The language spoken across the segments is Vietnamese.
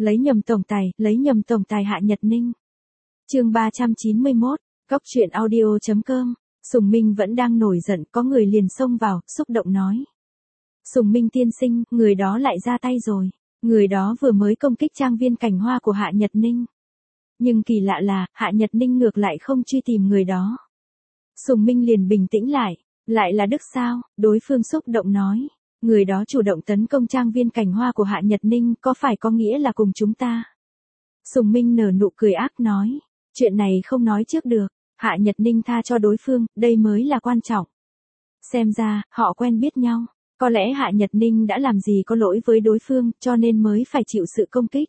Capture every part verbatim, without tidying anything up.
Lấy nhầm tổng tài, lấy nhầm tổng tài Hạ Nhật Ninh. Chương ba trăm chín mươi mốt, Cóc truyện audio chấm com. Sùng Minh vẫn đang nổi giận, có người liền xông vào, xúc động nói. Sùng Minh tiên sinh, người đó lại ra tay rồi. Người đó vừa mới công kích trang viên Cảnh Hoa của Hạ Nhật Ninh. Nhưng kỳ lạ là, Hạ Nhật Ninh ngược lại không truy tìm người đó. Sùng Minh liền bình tĩnh lại. Lại là Đức sao? Đối phương xúc động nói. Người đó chủ động tấn công trang viên Cảnh Hoa của Hạ Nhật Ninh, có phải có nghĩa là cùng chúng ta? Sùng Minh nở nụ cười ác nói. Chuyện này không nói trước được. Hạ Nhật Ninh tha cho đối phương, đây mới là quan trọng. Xem ra, họ quen biết nhau. Có lẽ Hạ Nhật Ninh đã làm gì có lỗi với đối phương, cho nên mới phải chịu sự công kích.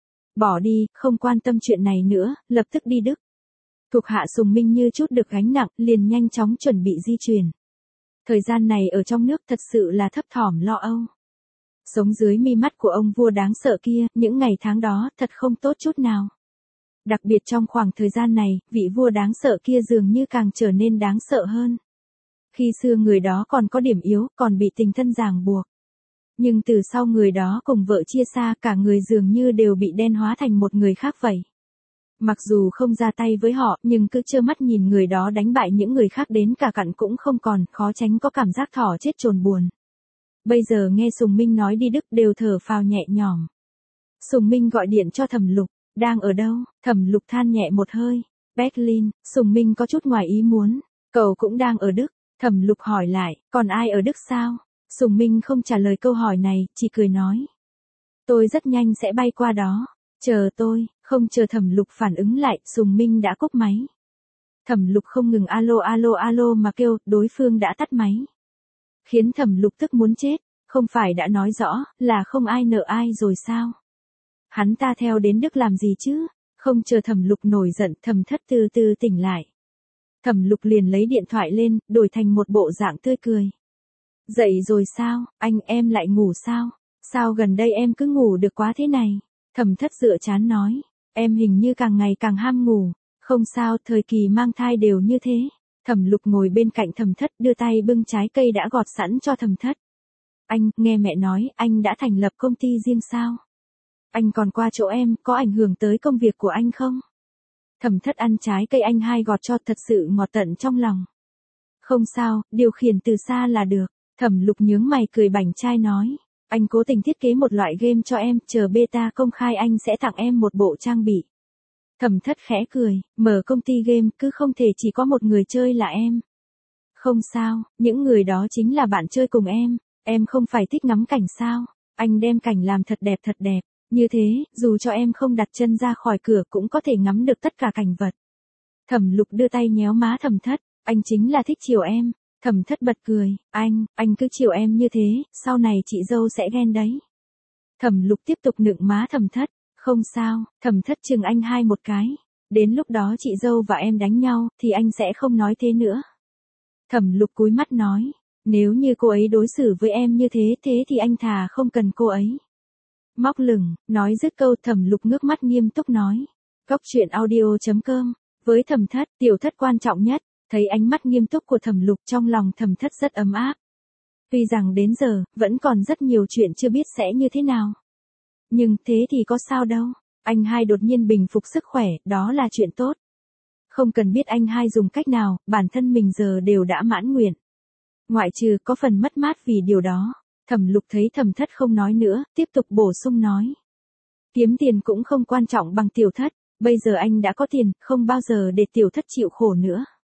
Bỏ đi, không quan tâm chuyện này nữa, lập tức đi Đức. Thuộc hạ Sùng Minh như chút được gánh nặng, liền nhanh chóng chuẩn bị di chuyển. Thời gian này ở trong nước thật sự là thấp thỏm lo âu. Sống dưới mi mắt của ông vua đáng sợ kia, những ngày tháng đó thật không tốt chút nào. Đặc biệt trong khoảng thời gian này, vị vua đáng sợ kia dường như càng trở nên đáng sợ hơn. Khi xưa người đó còn có điểm yếu, còn bị tình thân ràng buộc. Nhưng từ sau người đó cùng vợ chia xa, cả người dường như đều bị đen hóa thành một người khác vậy. Mặc dù không ra tay với họ, nhưng cứ trơ mắt nhìn người đó đánh bại những người khác đến cả cặn cũng không còn, khó tránh có cảm giác thỏ chết chồn buồn. Bây giờ nghe Sùng Minh nói đi Đức đều thở phào nhẹ nhõm. Sùng Minh gọi điện cho Thẩm Lục, đang ở đâu? Thẩm Lục than nhẹ một hơi. Berlin. Sùng Minh có chút ngoài ý muốn. Cậu cũng đang ở Đức. Thẩm Lục hỏi lại, còn ai ở Đức sao? Sùng Minh không trả lời câu hỏi này, chỉ cười nói. Tôi rất nhanh sẽ bay qua đó. Chờ tôi. Không chờ Thẩm Lục phản ứng lại, Sùng Minh đã cúp máy. Thẩm Lục không ngừng alo alo alo mà kêu, đối phương đã tắt máy. Khiến Thẩm Lục tức muốn chết, không phải đã nói rõ là không ai nợ ai rồi sao? Hắn ta theo đến Đức làm gì chứ? Không chờ Thẩm Lục nổi giận, Thẩm Thất từ từ tỉnh lại. Thẩm Lục liền lấy điện thoại lên, đổi thành một bộ dạng tươi cười. Dậy rồi sao? Anh em lại ngủ sao? Sao gần đây em cứ ngủ được quá thế này? Thẩm Thất dựa trán nói. Em hình như càng ngày càng ham ngủ. Không sao, thời kỳ mang thai đều như thế. Thẩm Lục ngồi bên cạnh Thẩm Thất đưa tay bưng trái cây đã gọt sẵn cho Thẩm Thất. Anh, nghe mẹ nói, anh đã thành lập công ty riêng sao? Anh còn qua chỗ em, có ảnh hưởng tới công việc của anh không? Thẩm Thất ăn trái cây anh hai gọt cho thật sự ngọt tận trong lòng. Không sao, điều khiển từ xa là được. Thẩm Lục nhướng mày cười bảnh trai nói. Anh cố tình thiết kế một loại game cho em, chờ beta công khai anh sẽ tặng em một bộ trang bị. Thẩm Thất khẽ cười, mở công ty game cứ không thể chỉ có một người chơi là em. Không sao, những người đó chính là bạn chơi cùng em. Em không phải thích ngắm cảnh sao? Anh đem cảnh làm thật đẹp thật đẹp. Như thế, dù cho em không đặt chân ra khỏi cửa cũng có thể ngắm được tất cả cảnh vật. Thẩm Lục đưa tay nhéo má Thẩm Thất, anh chính là thích chiều em. Thẩm Thất bật cười, anh, anh cứ chiều em như thế, sau này chị dâu sẽ ghen đấy. Thẩm Lục tiếp tục nựng má Thẩm Thất, không sao, Thẩm Thất chừng anh hai một cái. Đến lúc đó chị dâu và em đánh nhau, thì anh sẽ không nói thế nữa. Thẩm Lục cúi mắt nói, nếu như cô ấy đối xử với em như thế thế thì anh thà không cần cô ấy. Móc lửng, nói dứt câu Thẩm Lục ngước mắt nghiêm túc nói. Cóc truyện audio chấm com. Với Thẩm Thất, Tiểu Thất quan trọng nhất. Thấy ánh mắt nghiêm túc của Thẩm Lục trong lòng Thẩm Thất rất ấm áp. Tuy rằng đến giờ, vẫn còn rất nhiều chuyện chưa biết sẽ như thế nào. Nhưng thế thì có sao đâu. Anh hai đột nhiên bình phục sức khỏe, đó là chuyện tốt. Không cần biết anh hai dùng cách nào, bản thân mình giờ đều đã mãn nguyện. Ngoại trừ có phần mất mát vì điều đó. Thẩm Lục thấy Thẩm Thất không nói nữa, tiếp tục bổ sung nói. Kiếm tiền cũng không quan trọng bằng Tiểu Thất, bây giờ anh đã có tiền, không bao giờ để Tiểu Thất chịu khổ nữa.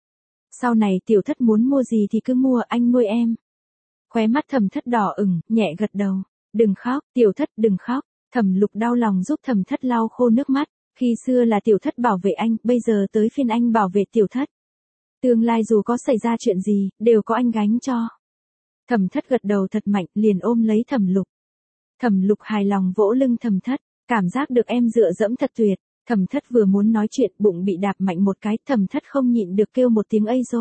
Sau này Tiểu Thất muốn mua gì thì cứ mua, anh nuôi em. Khóe mắt Thẩm Thất đỏ ửng, nhẹ gật đầu. Đừng khóc, Tiểu Thất đừng khóc. Thẩm Lục đau lòng giúp Thẩm Thất lau khô nước mắt. Khi xưa là Tiểu Thất bảo vệ anh, bây giờ tới phiên anh bảo vệ Tiểu Thất. Tương lai dù có xảy ra chuyện gì, đều có anh gánh cho. Thẩm Thất gật đầu thật mạnh, liền ôm lấy Thẩm Lục. Thẩm Lục hài lòng vỗ lưng Thẩm Thất, cảm giác được em dựa dẫm thật tuyệt. Thẩm Thất vừa muốn nói chuyện, bụng bị đạp mạnh một cái, Thẩm Thất không nhịn được kêu một tiếng ây dô.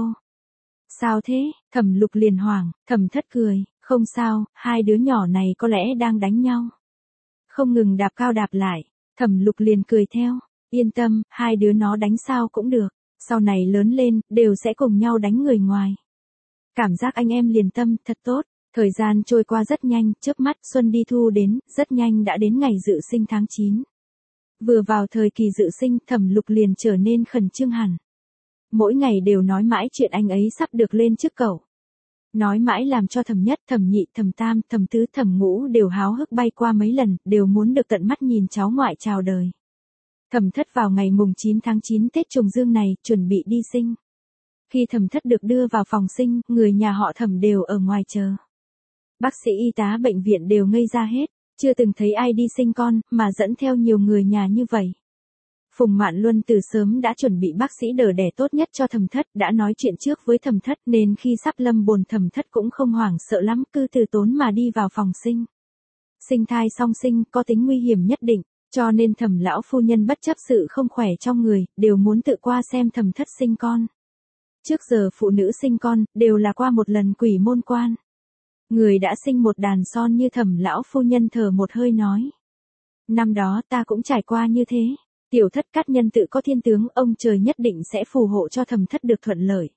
Sao thế? Thẩm Lục liền hoảng, Thẩm Thất cười, không sao, hai đứa nhỏ này có lẽ đang đánh nhau. Không ngừng đạp cao đạp lại, Thẩm Lục liền cười theo, yên tâm, hai đứa nó đánh sao cũng được, sau này lớn lên, đều sẽ cùng nhau đánh người ngoài. Cảm giác anh em liền tâm, thật tốt. Thời gian trôi qua rất nhanh, chớp mắt xuân đi thu đến, rất nhanh đã đến ngày dự sinh tháng chín. Vừa vào thời kỳ dự sinh, Thẩm Lục liền trở nên khẩn trương hẳn. Mỗi ngày đều nói mãi chuyện anh ấy sắp được lên chức cẩu. Nói mãi làm cho Thẩm Nhất, Thẩm Nhị, Thẩm Tam, Thẩm Tứ, Thẩm Ngũ đều háo hức bay qua mấy lần, đều muốn được tận mắt nhìn cháu ngoại chào đời. Thẩm Thất vào ngày mùng chín tháng chín Tết Trùng Dương này, chuẩn bị đi sinh. Khi Thẩm Thất được đưa vào phòng sinh, người nhà họ Thẩm đều ở ngoài chờ. Bác sĩ y tá bệnh viện đều ngây ra hết, chưa từng thấy ai đi sinh con, mà dẫn theo nhiều người nhà như vậy. Phùng Mạn Luân từ sớm đã chuẩn bị bác sĩ đỡ đẻ tốt nhất cho Thẩm Thất, đã nói chuyện trước với Thẩm Thất nên khi sắp lâm bồn Thẩm Thất cũng không hoảng sợ lắm, cứ từ tốn mà đi vào phòng sinh. Sinh thai song sinh có tính nguy hiểm nhất định, cho nên Thẩm lão phu nhân bất chấp sự không khỏe trong người, đều muốn tự qua xem Thẩm Thất sinh con. Trước giờ phụ nữ sinh con, đều là qua một lần quỷ môn quan. Người đã sinh một đàn son như Thẩm lão phu nhân thở một hơi nói. Năm đó ta cũng trải qua như thế. Tiểu Thất cát nhân tự có thiên tướng, ông trời nhất định sẽ phù hộ cho Thẩm Thất được thuận lợi.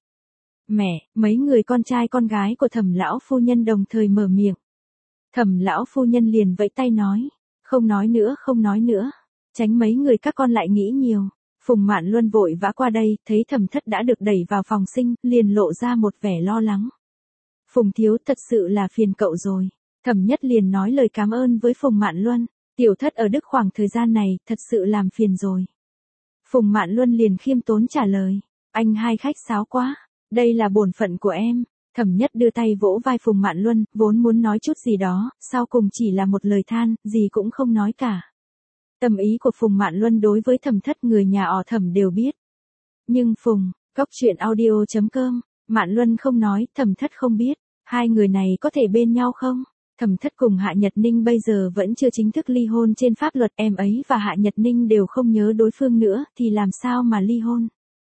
Mẹ, mấy người con trai con gái của Thẩm lão phu nhân đồng thời mở miệng. Thẩm lão phu nhân liền vẫy tay nói. Không nói nữa, không nói nữa. Tránh mấy người các con lại nghĩ nhiều. Phùng Mạn Luân vội vã qua đây, thấy Thẩm Thất đã được đẩy vào phòng sinh, liền lộ ra một vẻ lo lắng. Phùng thiếu, thật sự là phiền cậu rồi. Thẩm Nhất liền nói lời cảm ơn với Phùng Mạn Luân. Tiểu Thất ở Đức khoảng thời gian này, thật sự làm phiền rồi. Phùng Mạn Luân liền khiêm tốn trả lời. Anh hai khách sáo quá. Đây là bổn phận của em. Thẩm Nhất đưa tay vỗ vai Phùng Mạn Luân, vốn muốn nói chút gì đó, sau cùng chỉ là một lời than, gì cũng không nói cả. Tâm ý của Phùng Mạn Luân đối với Thẩm Thất người nhà họ Thẩm đều biết. Nhưng Phùng, Cóc Truyện Audio chấm com, Mạn Luân không nói, Thẩm Thất không biết. Hai người này có thể bên nhau không? Thẩm Thất cùng Hạ Nhật Ninh bây giờ vẫn chưa chính thức ly hôn trên pháp luật, em ấy và Hạ Nhật Ninh đều không nhớ đối phương nữa, thì làm sao mà ly hôn?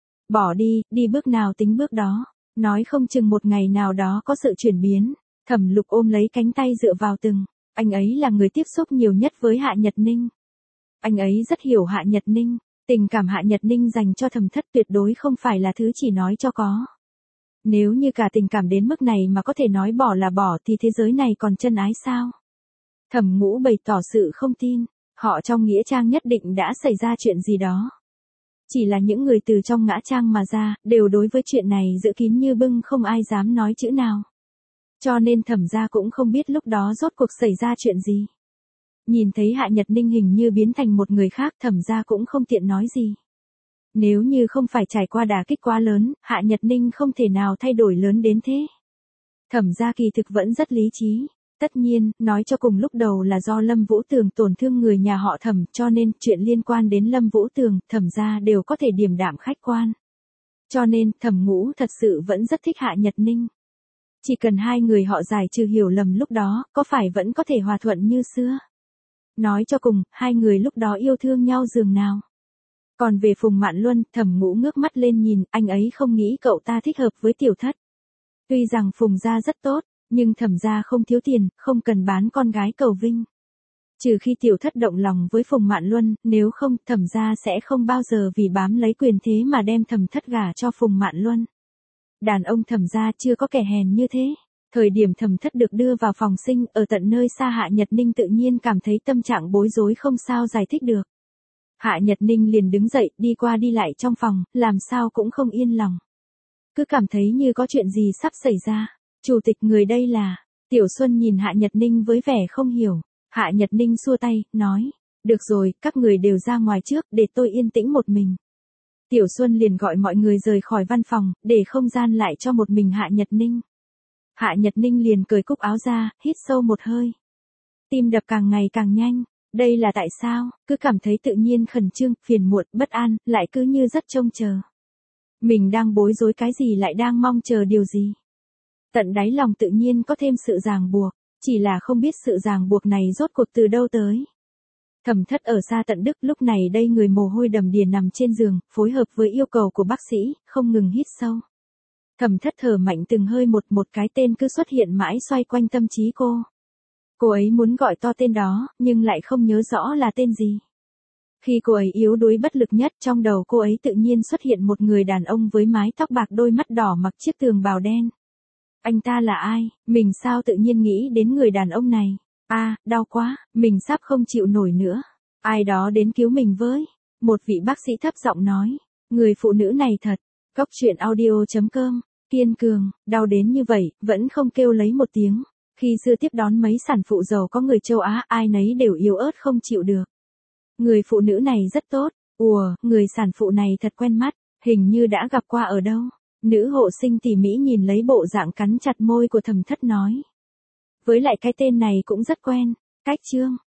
Bỏ đi, đi bước nào tính bước đó. Nói không chừng một ngày nào đó có sự chuyển biến. Thẩm Lục ôm lấy cánh tay dựa vào từng. Anh ấy là người tiếp xúc nhiều nhất với Hạ Nhật Ninh. Anh ấy rất hiểu Hạ Nhật Ninh. Tình cảm Hạ Nhật Ninh dành cho Thẩm Thất tuyệt đối không phải là thứ chỉ nói cho có. Nếu như cả tình cảm đến mức này mà có thể nói bỏ là bỏ thì thế giới này còn chân ái sao? Thẩm Ngũ bày tỏ sự không tin. Họ trong nghĩa trang nhất định đã xảy ra chuyện gì đó. Chỉ là những người từ trong ngã trang mà ra, đều đối với chuyện này giữ kín như bưng, không ai dám nói chữ nào. Cho nên Thẩm gia cũng không biết lúc đó rốt cuộc xảy ra chuyện gì. Nhìn thấy Hạ Nhật Ninh hình như biến thành một người khác, Thẩm gia cũng không tiện nói gì. Nếu như không phải trải qua đả kích quá lớn, Hạ Nhật Ninh không thể nào thay đổi lớn đến thế. Thẩm gia kỳ thực vẫn rất lý trí. Tất nhiên, nói cho cùng lúc đầu là do Lâm Vũ Tường tổn thương người nhà họ Thẩm, cho nên chuyện liên quan đến Lâm Vũ Tường, Thẩm gia đều có thể điềm đạm khách quan. Cho nên, Thẩm Ngũ thật sự vẫn rất thích Hạ Nhật Ninh. Chỉ cần hai người họ giải trừ hiểu lầm lúc đó, có phải vẫn có thể hòa thuận như xưa. Nói cho cùng, hai người lúc đó yêu thương nhau dường nào. Còn về Phùng Mạn Luân, Thẩm Ngũ ngước mắt lên nhìn, anh ấy không nghĩ cậu ta thích hợp với Tiểu Thất. Tuy rằng Phùng gia rất tốt, nhưng Thẩm gia không thiếu tiền, không cần bán con gái cầu vinh. Trừ khi Tiểu Thất động lòng với Phùng Mạn Luân, nếu không, Thẩm gia sẽ không bao giờ vì bám lấy quyền thế mà đem Thẩm Thất gả cho Phùng Mạn Luân. Đàn ông Thẩm gia chưa có kẻ hèn như thế. Thời điểm Thẩm Thất được đưa vào phòng sinh, ở tận nơi xa Hạ Nhật Ninh tự nhiên cảm thấy tâm trạng bối rối không sao giải thích được. Hạ Nhật Ninh liền đứng dậy, đi qua đi lại trong phòng, làm sao cũng không yên lòng. Cứ cảm thấy như có chuyện gì sắp xảy ra. Chủ tịch người đây là, Tiểu Xuân nhìn Hạ Nhật Ninh với vẻ không hiểu. Hạ Nhật Ninh xua tay, nói, được rồi, các người đều ra ngoài trước, để tôi yên tĩnh một mình. Tiểu Xuân liền gọi mọi người rời khỏi văn phòng, để không gian lại cho một mình Hạ Nhật Ninh. Hạ Nhật Ninh liền cởi cúc áo ra, hít sâu một hơi. Tim đập càng ngày càng nhanh. Đây là tại sao, cứ cảm thấy tự nhiên khẩn trương, phiền muộn, bất an, lại cứ như rất trông chờ. Mình đang bối rối cái gì lại đang mong chờ điều gì. Tận đáy lòng tự nhiên có thêm sự ràng buộc, chỉ là không biết sự ràng buộc này rốt cuộc từ đâu tới. Thẩm Thất ở xa tận Đức lúc này đây người mồ hôi đầm đìa nằm trên giường, phối hợp với yêu cầu của bác sĩ, không ngừng hít sâu. Thẩm Thất thở mạnh từng hơi một một cái tên cứ xuất hiện mãi xoay quanh tâm trí cô. Cô ấy muốn gọi to tên đó, nhưng lại không nhớ rõ là tên gì. Khi cô ấy yếu đuối bất lực nhất, trong đầu cô ấy tự nhiên xuất hiện một người đàn ông với mái tóc bạc, đôi mắt đỏ, mặc chiếc tường bào đen. Anh ta là ai, mình sao tự nhiên nghĩ đến người đàn ông này. A, à, đau quá, mình sắp không chịu nổi nữa. Ai đó đến cứu mình với. Một vị bác sĩ thấp giọng nói. Người phụ nữ này thật. Cốc truyện audio chấm com. Kiên cường, đau đến như vậy, vẫn không kêu lấy một tiếng. Khi xưa tiếp đón mấy sản phụ giàu có người châu Á, ai nấy đều yếu ớt không chịu được. Người phụ nữ này rất tốt. Ùa, người sản phụ này thật quen mắt, hình như đã gặp qua ở đâu. Nữ hộ sinh tỉ mỉ nhìn lấy bộ dạng cắn chặt môi của Thẩm Thất nói. Với lại cái tên này cũng rất quen. Cách Trương,